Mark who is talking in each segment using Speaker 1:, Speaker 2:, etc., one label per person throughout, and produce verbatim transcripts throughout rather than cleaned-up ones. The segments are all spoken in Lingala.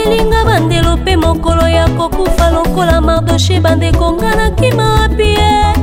Speaker 1: boselinga bandelo pe mokolo ya kokufa lokola Mardoche bandeko nga na kima pie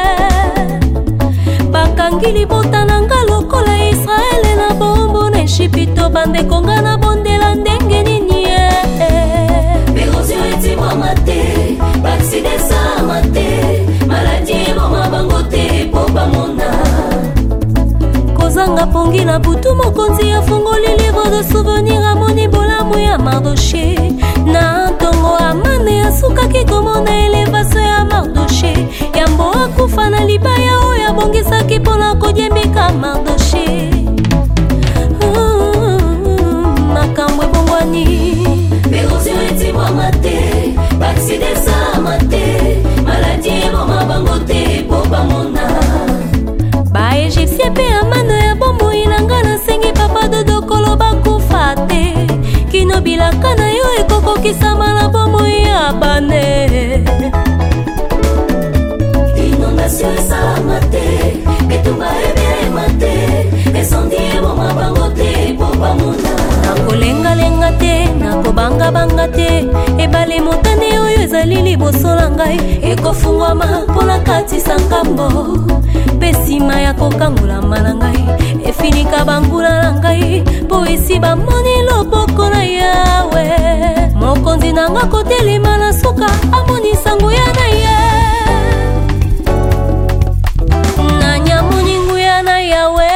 Speaker 1: bakangi libota na nga lokola Israele na bombo na Ejipito bandeko nga na bondela ndenge nini
Speaker 2: Erosion etimwama te bakside sama te maladi eboma bango te po bamona
Speaker 1: kozanga pongi na butu mokonzi afungoli livre de souvenir amoni bolamu ya Mardoche na ntongo Amane asukaki komona elevation ya Mardoche yambo akufa na libaya oyo abongisaki mpona kodiembika Mardoche makambo ebongwani
Speaker 2: Erosion etimwama te bakside sama te maladi eboma bango te po bamona
Speaker 1: baegyptien mpe Amane ya bomoi na nga nasengi papa dodo koloba kufa te kino bilaka na yo ekokokisama na bomoi ya bane
Speaker 2: inondation esalama te bitumba ebelema te esondi eboma bango te po bamona
Speaker 1: nakolengalenga te nakobangabanga te ebale motane oyo ezali liboso na ngai ekofungwama mpona katisa ngambo mpe nsima ya kokangolama na ngai efinika bangula na ngai mpo esi bamoni loboko na Yawe mokonzi na nga kotelema na suka amoni sango ya na ye nanyamoni nguya na Yawe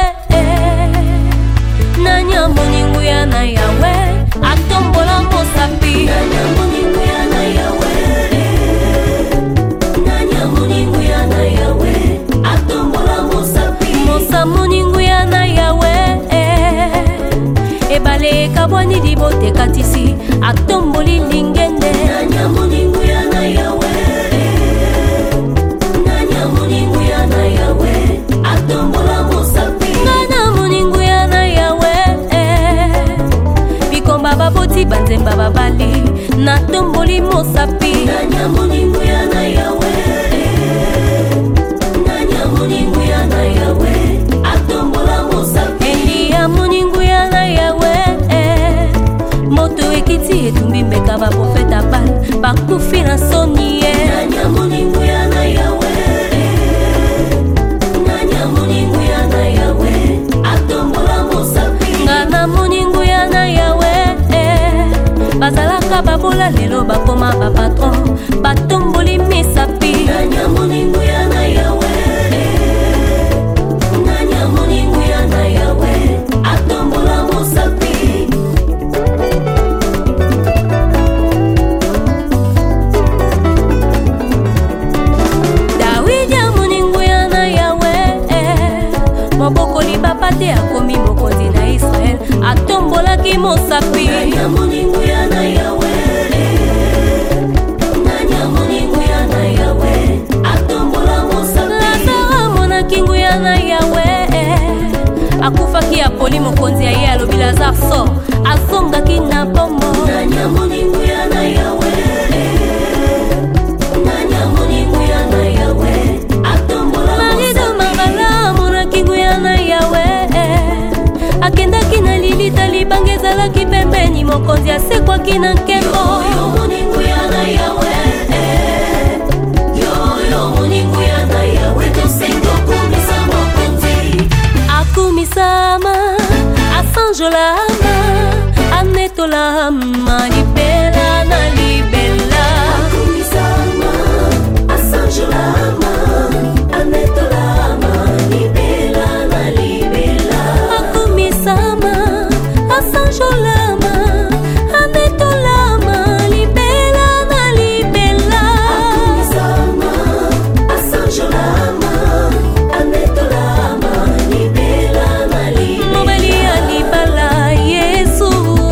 Speaker 1: nanyamoni nguya na Yawe atombola mosapi
Speaker 2: nanyamoni nguya na Yawe nanyamoni nguya na Yawe atombola mosapi
Speaker 1: mosamoni nguya na Yawe ebale ekabwani libote katisi atomboli lingende
Speaker 2: nanyamoni nguya na Yawe nanyamoni nguya na Yawe atombola mosapi
Speaker 1: nanyamoni nguya na Yawe bikomba baboti banzemba babali natomboli mosapi
Speaker 2: nanyamoni nguya na Yawe nanyamoni nguya na Yawe atombola mosapi
Speaker 1: Eliya moni nguya na Yawe moto ekiti etumbi mbeka baprofeta Bal bakufi na soni ye
Speaker 2: nanyamoni nguya na Yawe nanyamoni nguya na Yawe atombola mosapi
Speaker 1: ngana moni nguya na Yawe bazalaka babola lelo bakoma bapatron batomboli misapi
Speaker 2: nanyamoni nguya na Yawe nanyamoni nguya na Yawe atombola mosapi
Speaker 1: Dawidi amoni nguya na Yawe mobokoli papa te akomi mokonzi na Israel atombolaki mosapi
Speaker 2: nanyamoni nguya na Yawe nanyamoni nguya na Yawe atombola mosapi
Speaker 1: Lazaro amonaki nguya na Yawe akufaki apoli mokonzi ya ye alobi Lazare so azongaki na bombo
Speaker 2: nanyamoni nguya na Yawe nanyamoni nguya na Yawe atombola
Speaker 1: marido mangala amonaki nguya na Yawe akendaki na lilita libanga ezalaki pembeni mokonzi asekwaki na nkembo
Speaker 2: yomoni nguya na Yawe yoyo moni nguya na Yawe tosengo kumisa mokonzi
Speaker 1: akumisama asanjolama anetolama libela na libela
Speaker 2: akumisama asanjolama anetolama libela na libela
Speaker 1: akumisama asanjolama anetolama libela na libela
Speaker 2: akumisama asanjolama anetolama libela na libela
Speaker 1: mobali ya libala Yesu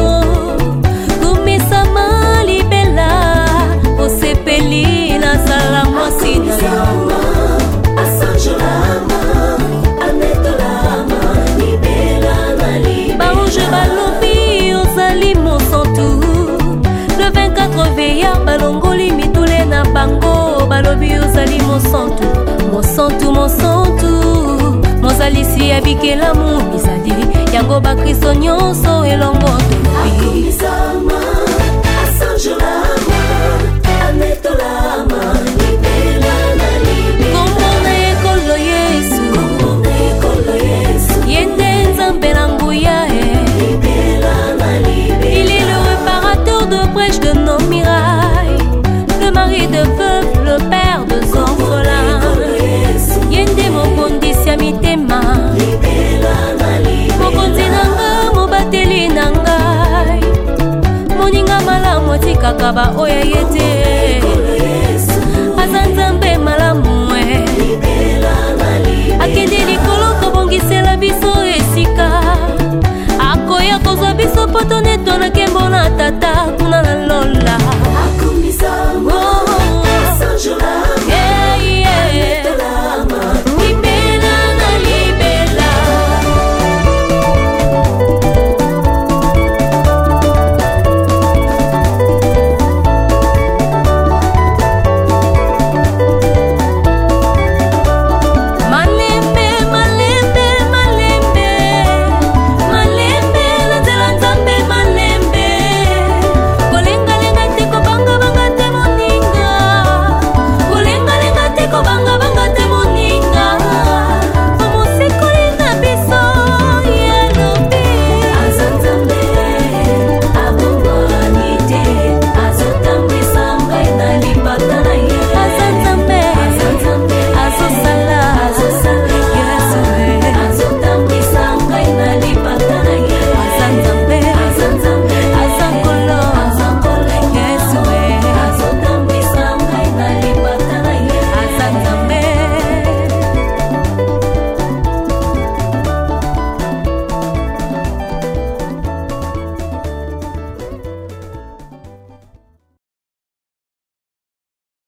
Speaker 1: kumisama libela osepeli na sala mwasi na yo
Speaker 2: asanjolama anetolama libela na libela
Speaker 1: barouge balobi ozali mosantu le vingt-quatre veya balongoli mitule na bango balobi ozali mosantu mosantu mosantu mozalisi ya bikelamu bizali yango bakristo nyonso elongo tolobi
Speaker 2: akumisama
Speaker 1: alinga malamu atikaka baoyo ye te. Aza Nzambe malamu akende likolo kobongisela biso esika, akoya kozwa biso poto neto na nkembo na tata